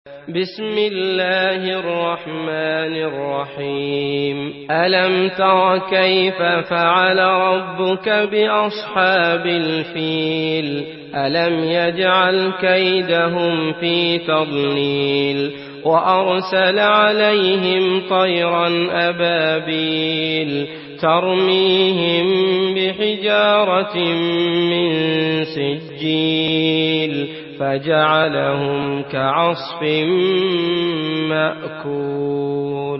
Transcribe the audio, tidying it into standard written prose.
بسم الله الرحمن الرحيم ألم تر كيف فعل ربك بأصحاب الفيل ألم يجعل كيدهم في تضليل وأرسل عليهم طيرا أبابيل ترميهم بحجارة من سجيل فجعلهم كعصف مأكول.